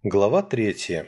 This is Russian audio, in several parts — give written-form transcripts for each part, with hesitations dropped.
Глава 3.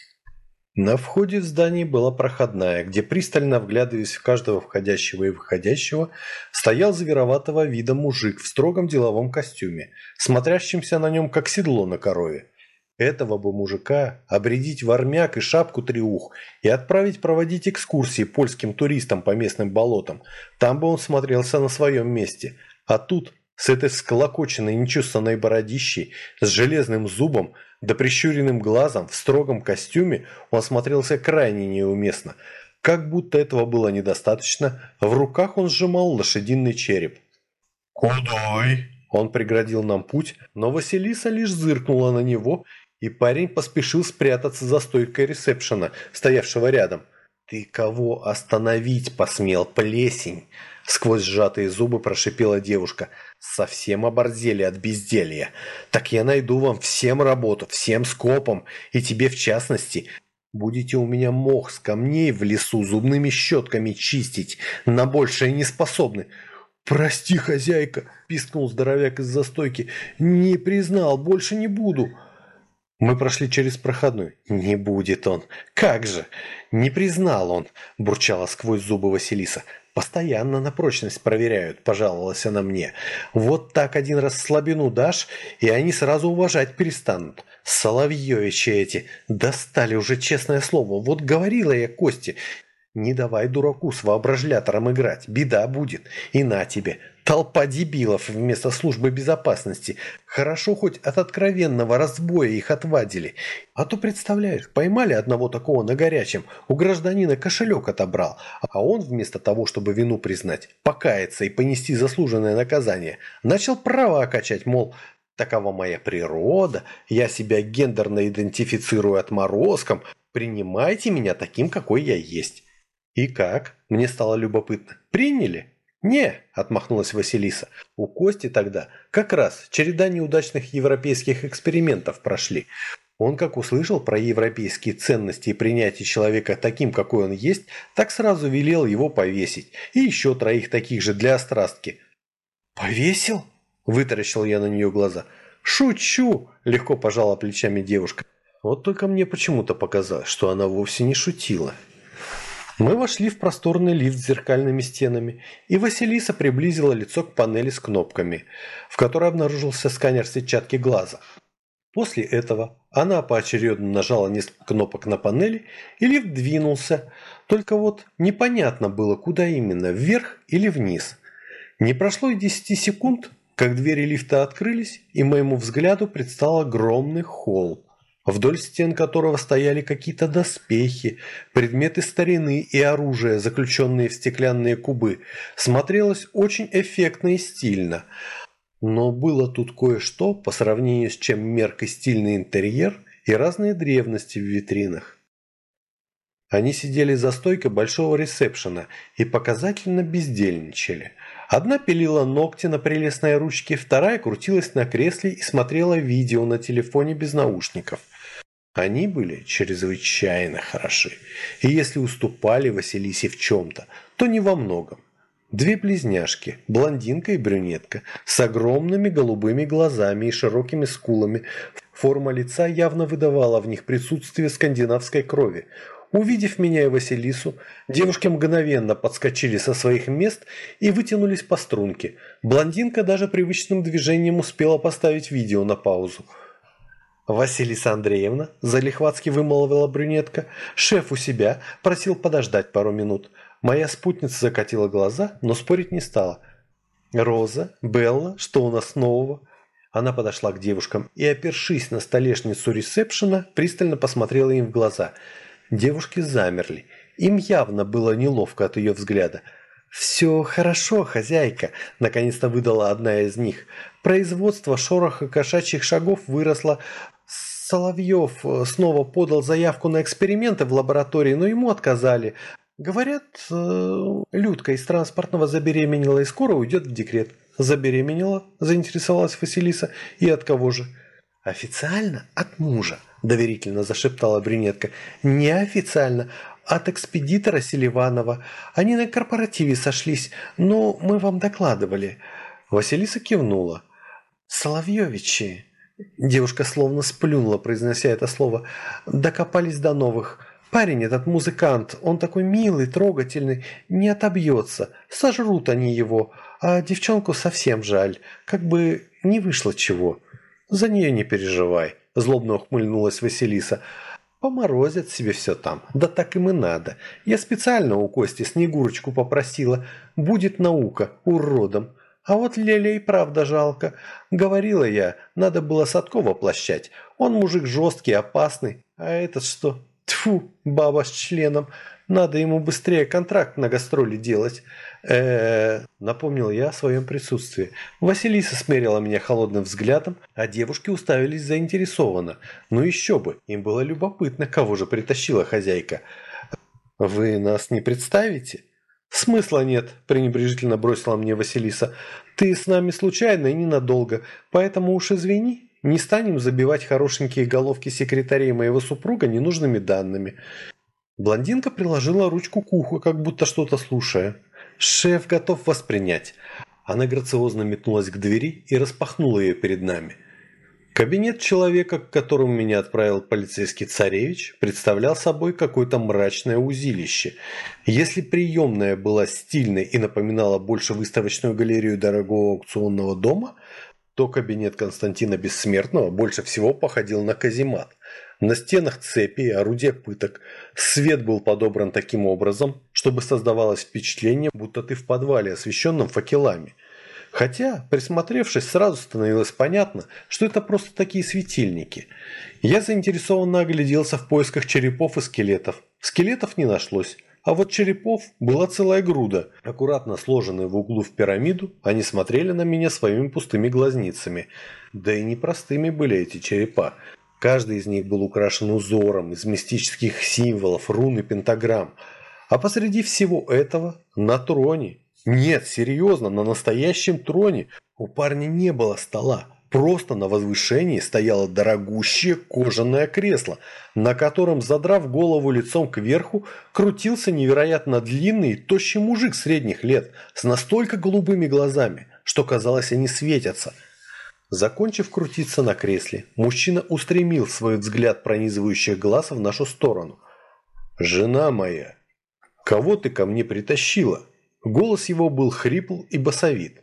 На входе в здание была проходная, где, пристально вглядываясь в каждого входящего и выходящего, стоял звероватого вида мужик в строгом деловом костюме, смотрящимся на нем как седло на корове. Этого бы мужика обрядить в армяк и шапку-треух и отправить проводить экскурсии польским туристам по местным болотам. Там бы он смотрелся на своем месте. А тут, с этой всколокоченной нечувственной бородищей, с железным зубом, да прищуренным глазом, в строгом костюме, он смотрелся крайне неуместно. Как будто этого было недостаточно, в руках он сжимал лошадиный череп. «Кудой?» Он преградил нам путь, но Василиса лишь зыркнула на него, и парень поспешил спрятаться за стойкой ресепшена, стоявшего рядом. «Ты кого остановить посмел, плесень?» Сквозь сжатые зубы прошипела девушка. «Совсем оборзели от безделья. Так я найду вам всем работу, всем скопом, и тебе в частности. Будете у меня мох с камней в лесу зубными щетками чистить, на большее не способны». «Прости, хозяйка!» – пискнул здоровяк из-за стойки. «Не признал, больше не буду!» Мы прошли через проходную. «Не будет он! Как же! Не признал он!» – бурчала сквозь зубы Василиса. «Постоянно на прочность проверяют», – пожаловалась она мне. «Вот так один раз слабину дашь, и они сразу уважать перестанут. Соловьевичи эти! Достали уже, честное слово! Вот говорила я Косте, не давай дураку с воображлятором играть, беда будет. И на тебе, толпа дебилов вместо службы безопасности. Хорошо хоть от откровенного разбоя их отвадили. А то, представляешь, поймали одного такого на горячем, у гражданина кошелек отобрал, а он вместо того, чтобы вину признать, покаяться и понести заслуженное наказание, начал права качать, мол, такова моя природа, я себя гендерно идентифицирую отморозком, принимайте меня таким, какой я есть. «И как?» – мне стало любопытно. «Приняли?» «Не», – отмахнулась Василиса. «У Кости тогда как раз череда неудачных европейских экспериментов прошли. Он как услышал про европейские ценности и принятие человека таким, какой он есть, так сразу велел его повесить. И еще 3 таких же для острастки». «Повесил?» – вытаращил я на нее глаза. «Шучу!» – легко пожала плечами девушка. Вот только мне почему-то показалось, что она вовсе не шутила. Мы вошли в просторный лифт с зеркальными стенами, и Василиса приблизила лицо к панели с кнопками, в которой обнаружился сканер сетчатки глаза. После этого она поочередно нажала несколько кнопок на панели, и лифт двинулся, только вот непонятно было, куда именно, вверх или вниз. Не прошло и 10 секунд, как двери лифта открылись, и моему взгляду предстал огромный холл, вдоль стен которого стояли какие-то доспехи, предметы старины и оружие, заключенные в стеклянные кубы. Смотрелось очень эффектно и стильно. Но было тут кое-что, по сравнению с чем мерк и стильный интерьер и разные древности в витринах. Они сидели за стойкой большого ресепшена и показательно бездельничали. Одна пилила ногти на прелестной ручке, вторая крутилась на кресле и смотрела видео на телефоне без наушников. Они были чрезвычайно хороши, и если уступали Василисе в чем-то, то не во многом. 2 близняшки, блондинка и брюнетка, с огромными голубыми глазами и широкими скулами. Форма лица явно выдавала в них присутствие скандинавской крови. Увидев меня и Василису, девушки мгновенно подскочили со своих мест и вытянулись по струнке. Блондинка даже привычным движением успела поставить видео на паузу. «Василиса Андреевна», – залихватски вымолвила брюнетка, – «шеф у себя, просил подождать пару минут». Моя спутница закатила глаза, но спорить не стала. «Роза, Белла, что у нас нового?» Она подошла к девушкам и, опершись на столешницу ресепшена, пристально посмотрела им в глаза. Девушки замерли. Им явно было неловко от ее взгляда. «Все хорошо, хозяйка», – наконец-то выдала одна из них. «Производство шороха кошачьих шагов выросло. Соловьев снова подал заявку на эксперименты в лаборатории, но ему отказали. Говорят, Людка из транспортного забеременела и скоро уйдет в декрет». «Забеременела?» – заинтересовалась Василиса. «И от кого же?» «Официально от мужа», – доверительно зашептала брюнетка. «Неофициально от экспедитора Селиванова. Они на корпоративе сошлись, но мы вам докладывали». Василиса кивнула. «Соловьевичи», Девушка словно сплюнула, произнося это слово. Докопались до новых. Парень этот музыкант, он такой милый, трогательный, не отобьется. Сожрут они его, а девчонку совсем жаль. Как бы не вышло чего. За нее не переживай, злобно ухмыльнулась Василиса. Поморозят себе все там, да так им и надо. Я специально у Кости Снегурочку попросила. Будет наука, уродом. А вот Леля и правда жалко. Говорила я, надо было Садкова плащать. Он мужик жесткий, опасный. А этот что? Тьфу, баба с членом. Надо ему быстрее контракт на гастроли делать. Напомнил я о своем присутствии. Василиса смерила меня холодным взглядом, а девушки уставились заинтересованно. Ну еще бы, им было любопытно, кого же притащила хозяйка. «Вы нас не представите?» «Смысла нет», – пренебрежительно бросила мне Василиса. «Ты с нами случайно и ненадолго, поэтому уж извини, не станем забивать хорошенькие головки секретарей моего супруга ненужными данными». Блондинка приложила ручку к уху, как будто что-то слушая. «Шеф готов воспринять». Она грациозно метнулась к двери и распахнула ее перед нами. Кабинет человека, к которому меня отправил полицейский царевич, представлял собой какое-то мрачное узилище. Если приемная была стильной и напоминала больше выставочную галерею дорогого аукционного дома, то кабинет Константина Бессмертного больше всего походил на каземат. На стенах цепи и орудия пыток. Свет был подобран таким образом, чтобы создавалось впечатление, будто ты в подвале, освещенном факелами. Хотя, присмотревшись, сразу становилось понятно, что это просто такие светильники. Я заинтересованно огляделся в поисках черепов и скелетов. Скелетов не нашлось, а вот черепов была целая груда. Аккуратно сложенные в углу в пирамиду, они смотрели на меня своими пустыми глазницами. Да и непростыми были эти черепа. Каждый из них был украшен узором из мистических символов, рун и пентаграмм. А посреди всего этого, на троне, нет, серьезно, на настоящем троне у парня не было стола. Просто на возвышении стояло дорогущее кожаное кресло, на котором, задрав голову лицом кверху, крутился невероятно длинный и тощий мужик средних лет с настолько голубыми глазами, что казалось, они светятся. Закончив крутиться на кресле, мужчина устремил свой взгляд пронизывающих глаз в нашу сторону. «Жена моя, кого ты ко мне притащила?» Голос его был хрипл и басовит.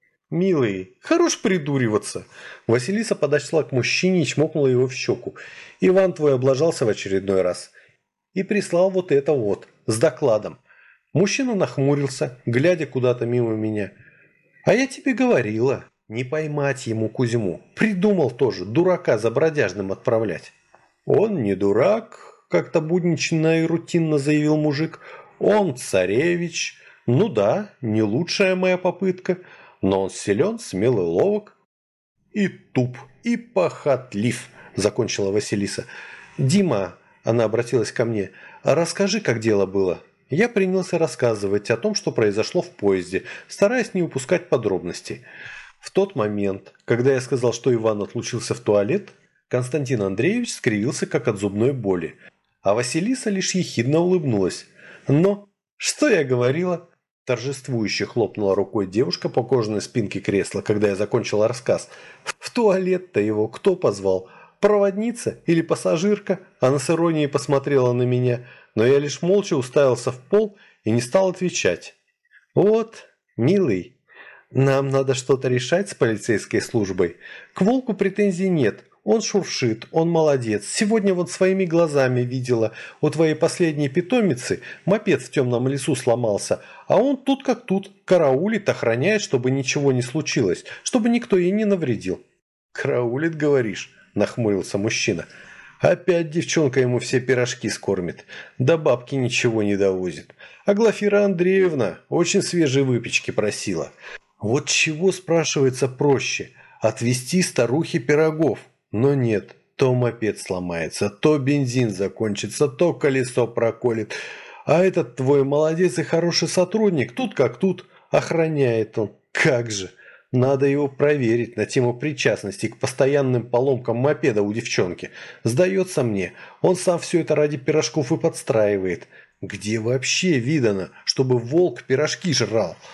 «Милый, хорош придуриваться!» Василиса подошла к мужчине и чмокнула его в щеку. «Иван твой облажался в очередной раз. И прислал вот это вот, с докладом». Мужчина нахмурился, глядя куда-то мимо меня. «А я тебе говорила, не поймать ему Кузьму. Придумал тоже, дурака за бродяжным отправлять». «Он не дурак», – как-то буднично и рутинно заявил мужик. «Он царевич». «Ну да, не лучшая моя попытка, но он силен, смел и ловок». «И туп, и похотлив», – закончила Василиса. «Дима», – она обратилась ко мне, – «расскажи, как дело было». Я принялся рассказывать о том, что произошло в поезде, стараясь не упускать подробностей. В тот момент, когда я сказал, что Иван отлучился в туалет, Константин Андреевич скривился, как от зубной боли, а Василиса лишь ехидно улыбнулась. «Но, что я говорила?» Торжествующе хлопнула рукой девушка по кожаной спинке кресла, когда я закончила рассказ. «В туалет-то его кто позвал? Проводница или пассажирка?» Она с иронией посмотрела на меня, но я лишь молча уставился в пол и не стал отвечать. «Вот, милый, нам надо что-то решать с полицейской службой. К Волку претензий нет. Он шуршит, он молодец. Сегодня вот своими глазами видела, у твоей последней питомицы мопед в темном лесу сломался, а он тут как тут, караулит, охраняет, чтобы ничего не случилось, чтобы никто ей не навредил». «Караулит, говоришь?» – нахмурился мужчина. «Опять девчонка ему все пирожки скормит, да бабки ничего не довозит. А Глафира Андреевна очень свежей выпечки просила. Вот чего, спрашивается, проще – отвезти старухе пирогов? Но нет, то мопед сломается, то бензин закончится, то колесо проколет. А этот твой молодец и хороший сотрудник, тут как тут, охраняет он. Как же! Надо его проверить на тему причастности к постоянным поломкам мопеда у девчонки. Сдается мне, он сам все это ради пирожков и подстраивает. Где вообще видано, чтобы волк пирожки жрал?»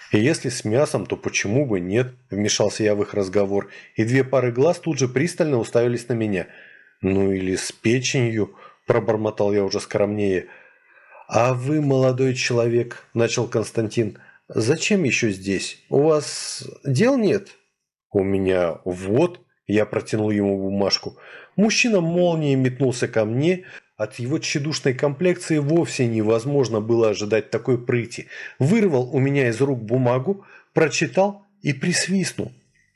И если с мясом, то почему бы нет? Вмешался я в их разговор, и две пары глаз тут же пристально уставились на меня. Ну или с печенью, пробормотал я уже скромнее. А вы, молодой человек, начал Константин, зачем еще здесь? У вас дел нет? У меня вот, я протянул ему бумажку. Мужчина молнией метнулся ко мне. От его тщедушной комплекции вовсе невозможно было ожидать такой прыти. Вырвал у меня из рук бумагу, прочитал и присвистнул.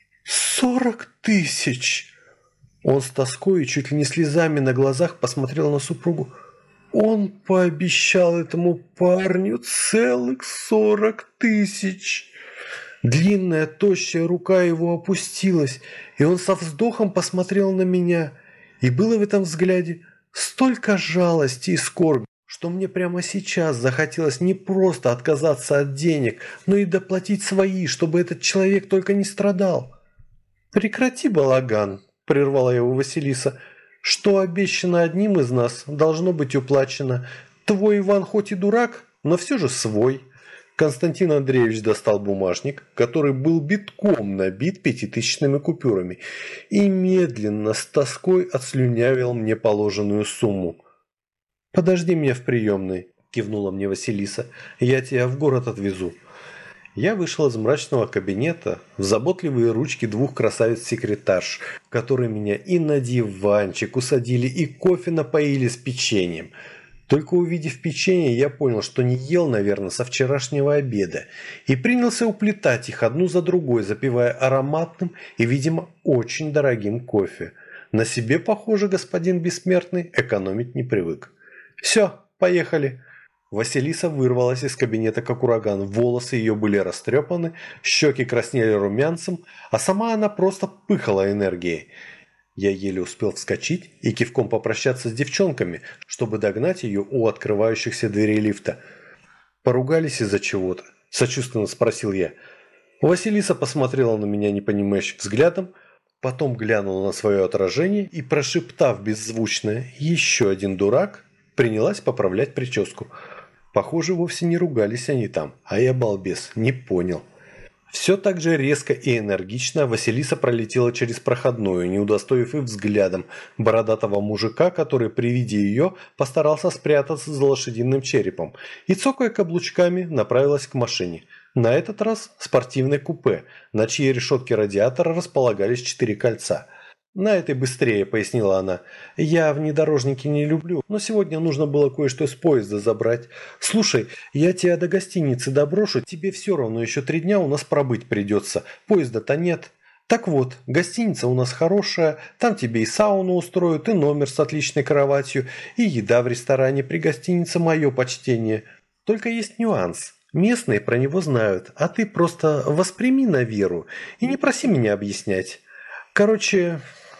40 тысяч! Он с тоской и чуть ли не слезами на глазах посмотрел на супругу. Он пообещал этому парню целых 40 тысяч. Длинная, тощая рука его опустилась, и он со вздохом посмотрел на меня. И было в этом взгляде столько жалости и скорби, что мне прямо сейчас захотелось не просто отказаться от денег, но и доплатить свои, чтобы этот человек только не страдал. «Прекрати балаган», – прервала его Василиса. «Что обещано одним из нас, должно быть уплачено. Твой Иван хоть и дурак, но все же свой». Константин Андреевич достал бумажник, который был битком набит пятитысячными купюрами, и медленно, с тоской отслюнявил мне положенную сумму. «Подожди меня в приемной», – кивнула мне Василиса, – «я тебя в город отвезу». Я вышел из мрачного кабинета в заботливые ручки двух красавиц-секретарш, которые меня и на диванчик усадили, и кофе напоили с печеньем. Только увидев печенье, я понял, что не ел, наверное, со вчерашнего обеда, и принялся уплетать их одну за другой, запивая ароматным и, видимо, очень дорогим кофе. На себе, похоже, господин Бессмертный экономить не привык. «Все, поехали!» Василиса вырвалась из кабинета как ураган, волосы ее были растрепаны, щеки краснели румянцем, а сама она просто пыхала энергией. Я еле успел вскочить и кивком попрощаться с девчонками, чтобы догнать ее у открывающихся дверей лифта. «Поругались из-за чего-то?» – сочувственно спросил я. Василиса посмотрела на меня непонимающим взглядом, потом глянула на свое отражение и, прошептав беззвучно «еще один дурак», принялась поправлять прическу. Похоже, вовсе не ругались они там, а я, балбес, не понял. Все так же резко и энергично Василиса пролетела через проходную, не удостоив и взглядом бородатого мужика, который при виде ее постарался спрятаться за лошадиным черепом, и, цокая каблучками, направилась к машине. На этот раз спортивное купе, на чьей решетке радиатора располагались 4 кольца. «На этой быстрее», – пояснила она. «Я внедорожники не люблю, но сегодня нужно было кое-что с поезда забрать. Слушай, я тебя до гостиницы доброшу, тебе все равно еще 3 дня у нас пробыть придется, поезда-то нет. Так вот, гостиница у нас хорошая, там тебе и сауну устроят, и номер с отличной кроватью, и еда в ресторане при гостинице, мое почтение. Только есть нюанс». Местные про него знают, а ты просто восприми на веру и не проси меня объяснять. Короче...»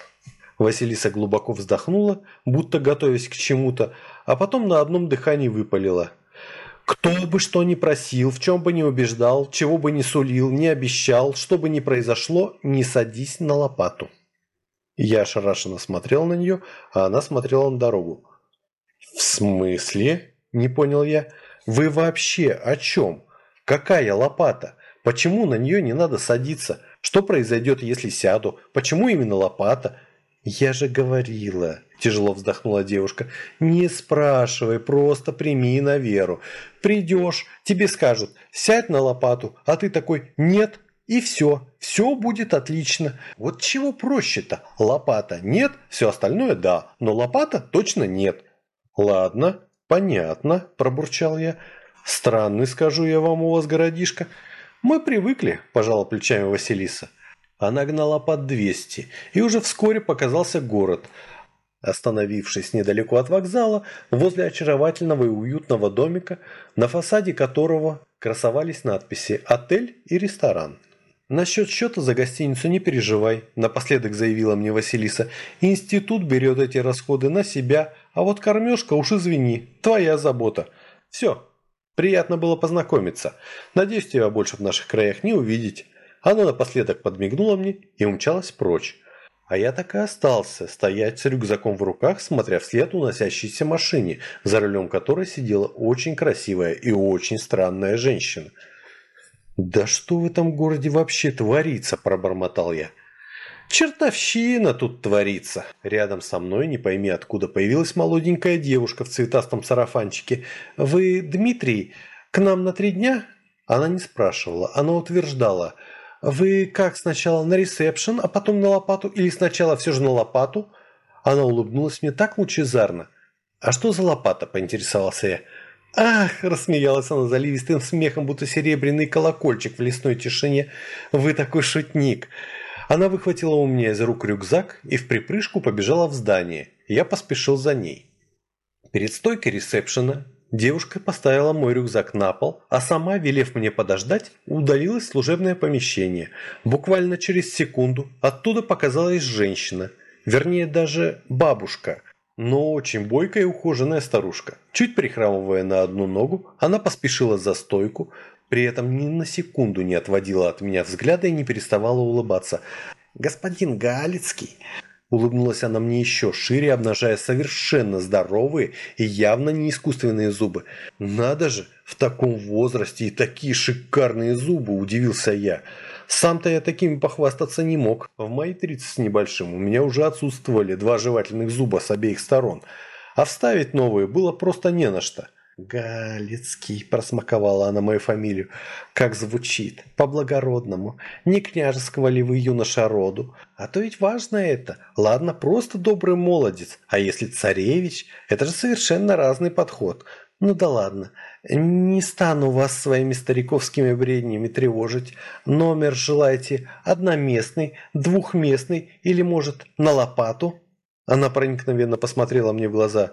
Василиса глубоко вздохнула, будто готовясь к чему-то, а потом на одном дыхании выпалила. «Кто бы что ни просил, в чем бы ни убеждал, чего бы ни сулил, ни обещал, что бы ни произошло, не садись на лопату». Я ошарашенно смотрел на нее, а она смотрела на дорогу. «В смысле?» – не понял я. «Вы вообще о чем? Какая лопата? Почему на нее не надо садиться? Что произойдет, если сяду? Почему именно лопата?» «Я же говорила», – тяжело вздохнула девушка, – «не спрашивай, просто прими на веру. Придешь, тебе скажут, сядь на лопату, а ты такой, нет, и все будет отлично. Вот чего проще-то? Лопата нет, все остальное да, но лопата точно нет». «Ладно, понятно», – пробурчал я. «Странный, скажу я вам, у вас городишко». «Мы привыкли», – пожала плечами Василиса. Она гнала под 200, и уже вскоре показался город. Остановившись недалеко от вокзала, возле очаровательного и уютного домика, на фасаде которого красовались надписи «Отель» и «Ресторан». «Насчет счета за гостиницу не переживай», – напоследок заявила мне Василиса. «Институт берет эти расходы на себя, а вот кормежка уж извини, твоя забота. Все, приятно было познакомиться. Надеюсь, тебя больше в наших краях не увидеть». Она напоследок подмигнула мне и умчалась прочь. А я так и остался стоять с рюкзаком в руках, смотря вслед уносящейся машине, за рулем которой сидела очень красивая и очень странная женщина. «Да что в этом городе вообще творится?» – пробормотал я. «Чертовщина тут творится!» Рядом со мной, не пойми откуда, появилась молоденькая девушка в цветастом сарафанчике. «Вы Дмитрий? К нам на 3 дня?» Она не спрашивала, она утверждала. «Вы как, сначала на ресепшн, а потом на лопату, или сначала все же на лопату?» Она улыбнулась мне так лучезарно. «А что за лопата?» – поинтересовался я. «Ах!» – рассмеялась она заливистым смехом, будто серебряный колокольчик в лесной тишине. «Вы такой шутник!» Она выхватила у меня из рук рюкзак и в припрыжку побежала в здание. Я поспешил за ней. Перед стойкой ресепшена девушка поставила мой рюкзак на пол, а сама, велев мне подождать, удалилась в служебное помещение. Буквально через секунду оттуда показалась женщина, вернее даже бабушка, но очень бойкая и ухоженная старушка. Чуть прихрамывая на одну ногу, она поспешила за стойку, при этом ни на секунду не отводила от меня взгляда и не переставала улыбаться. «Господин Галицкий!» Улыбнулась она мне еще шире, обнажая совершенно здоровые и явно не искусственные зубы. «Надо же, в таком возрасте и такие шикарные зубы!» – удивился я. Сам-то я такими похвастаться не мог. В мои 30 с небольшим у меня уже отсутствовали 2 жевательных зуба с обеих сторон. А вставить новые было просто не на что. «Галицкий», – просмаковала она мою фамилию. «Как звучит, по-благородному. Не княжеского ли вы юноша роду? А то ведь важно это. Ладно, просто добрый молодец. А если царевич, это же совершенно разный подход. Ну да ладно, не стану вас своими стариковскими бреднями тревожить. Номер желаете одноместный, двухместный или, может, на лопату?» Она проникновенно посмотрела мне в глаза.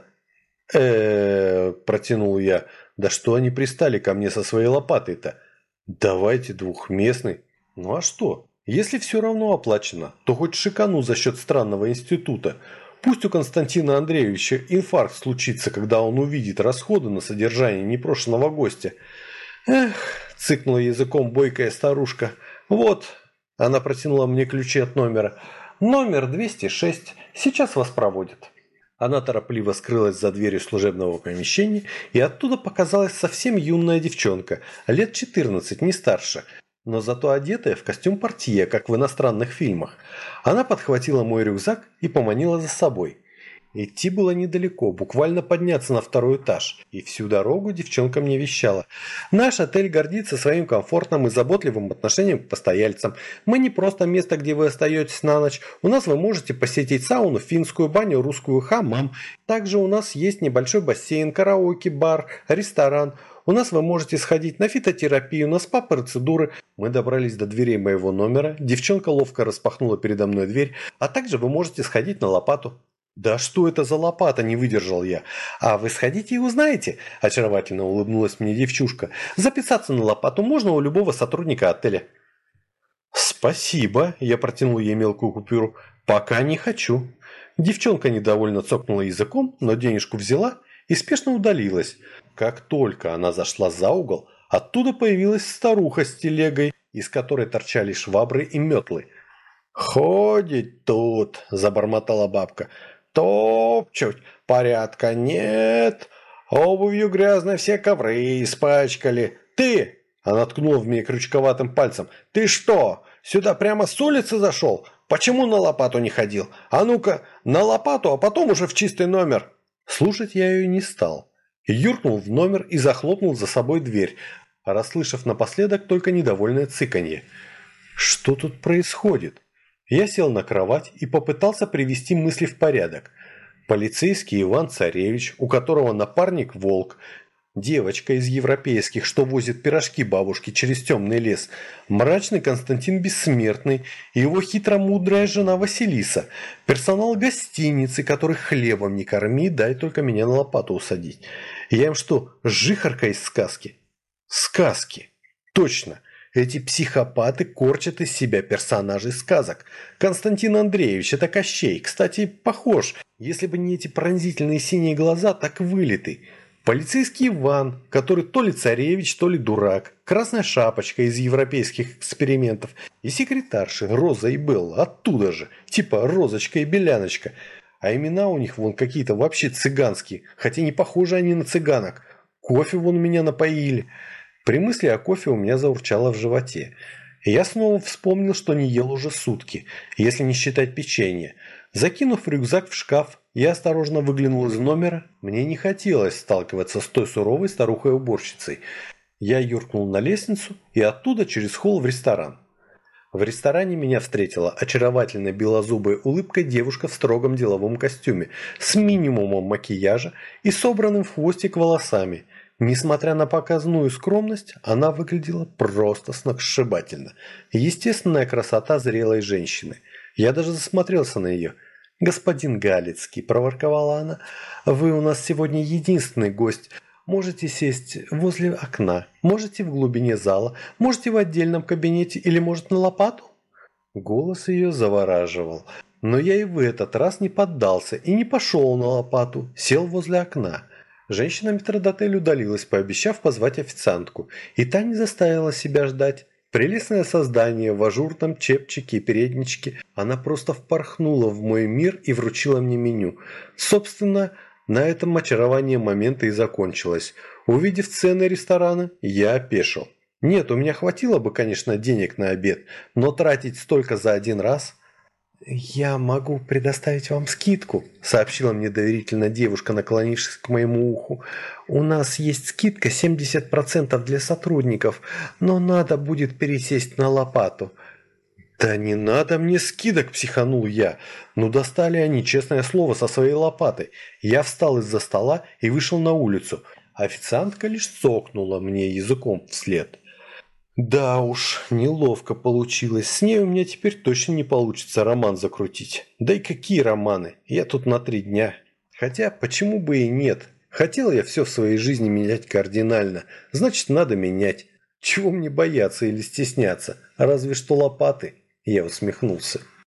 Протянул я. «Да что они пристали ко мне со своей лопатой-то? Давайте двухместный. Ну а что? Если все равно оплачено, то хоть шикану за счет странного института. Пусть у Константина Андреевича инфаркт случится, когда он увидит расходы на содержание непрошенного гостя». «Эх», – цыкнула языком бойкая старушка. «Вот», – она протянула мне ключи от номера. «Номер 206. Сейчас вас проводят». Она торопливо скрылась за дверью служебного помещения, и оттуда показалась совсем юная девчонка, лет 14, не старше, но зато одетая в костюм портье, как в иностранных фильмах. Она подхватила мой рюкзак и поманила за собой. Идти было недалеко, буквально подняться на 2-й этаж, и всю дорогу девчонка мне вещала. «Наш отель гордится своим комфортным и заботливым отношением к постояльцам. Мы не просто место, где вы остаетесь на ночь. У нас вы можете посетить сауну, финскую баню, русскую хамам. Также у нас есть небольшой бассейн, караоке, бар, ресторан. У нас вы можете сходить на фитотерапию, на спа-процедуры». Мы добрались до дверей моего номера, девчонка ловко распахнула передо мной дверь, а также вы можете сходить на лопату. «Да что это за лопата?» – не выдержал я. «А вы сходите и узнаете», – очаровательно улыбнулась мне девчушка. «Записаться на лопату можно у любого сотрудника отеля». «Спасибо», – я протянул ей мелкую купюру. «Пока не хочу». Девчонка недовольно цокнула языком, но денежку взяла и спешно удалилась. Как только она зашла за угол, оттуда появилась старуха с телегой, из которой торчали швабры и метлы. «Ходит тут», – забормотала бабка. «Топчуть, порядка нет, обувью грязной все ковры испачкали. Ты!» – она ткнула в меня крючковатым пальцем. «Ты что, сюда прямо с улицы зашел? Почему на лопату не ходил? А ну-ка, на лопату, а потом уже в чистый номер!» Слушать я ее не стал. Юркнул в номер и захлопнул за собой дверь, расслышав напоследок только недовольное цыканье. Что тут происходит? Я сел на кровать и попытался привести мысли в порядок. Полицейский Иван-Царевич, у которого напарник Волк, девочка из европейских, что возит пирожки бабушке через темный лес, мрачный Константин Бессмертный и его хитромудрая жена Василиса, персонал гостиницы, который хлебом не корми, дай только меня на лопату усадить. Я им что, жихарка из сказки? Сказки. Точно. Эти психопаты корчат из себя персонажей сказок. Константин Андреевич – это Кощей. Кстати, похож. Если бы не эти пронзительные синие глаза, так вылитый. Полицейский Иван, который то ли царевич, то ли дурак. Красная шапочка из европейских экспериментов. И секретарши Роза и Белла оттуда же. Типа Розочка и Беляночка. А имена у них вон какие-то вообще цыганские. Хотя не похожи они на цыганок. Кофе вон меня напоили. При мысли о кофе у меня заурчало в животе. И я снова вспомнил, что не ел уже сутки, если не считать печенье. Закинув рюкзак в шкаф, я осторожно выглянул из номера. Мне не хотелось сталкиваться с той суровой старухой-уборщицей. Я юркнул на лестницу и оттуда через холл в ресторан. В ресторане меня встретила очаровательной белозубой улыбкой девушка в строгом деловом костюме, с минимумом макияжа и собранным в хвостик волосами. Несмотря на показную скромность, она выглядела просто сногсшибательно. Естественная красота зрелой женщины. Я даже засмотрелся на нее. «Господин Галицкий», – проворковала она, – «вы у нас сегодня единственный гость. Можете сесть возле окна, можете в глубине зала, можете в отдельном кабинете или, может, на лопату?» Голос ее завораживал. Но я и в этот раз не поддался и не пошел на лопату, сел возле окна. Женщина-метрдотель удалилась, пообещав позвать официантку, и та не заставила себя ждать. Прелестное создание в ажурном чепчике и передничке, она просто впорхнула в мой мир и вручила мне меню. Собственно, на этом очарование момента и закончилось. Увидев цены ресторана, я опешил. Нет, у меня хватило бы, конечно, денег на обед, но тратить столько за один раз... «Я могу предоставить вам скидку», – сообщила мне доверительно девушка, наклонившись к моему уху. «У нас есть скидка 70% для сотрудников, но надо будет пересесть на лопату». «Да не надо мне скидок», – психанул я. Ну достали они, честное слово, со своей лопатой. Я встал из-за стола и вышел на улицу. Официантка лишь цокнула мне языком вслед. Да уж, неловко получилось. С ней у меня теперь точно не получится роман закрутить. Да и какие романы? Я тут на 3 дня. Хотя, почему бы и нет? Хотел я все в своей жизни менять кардинально. Значит, надо менять. Чего мне бояться или стесняться? Разве что лопаты. Я усмехнулся.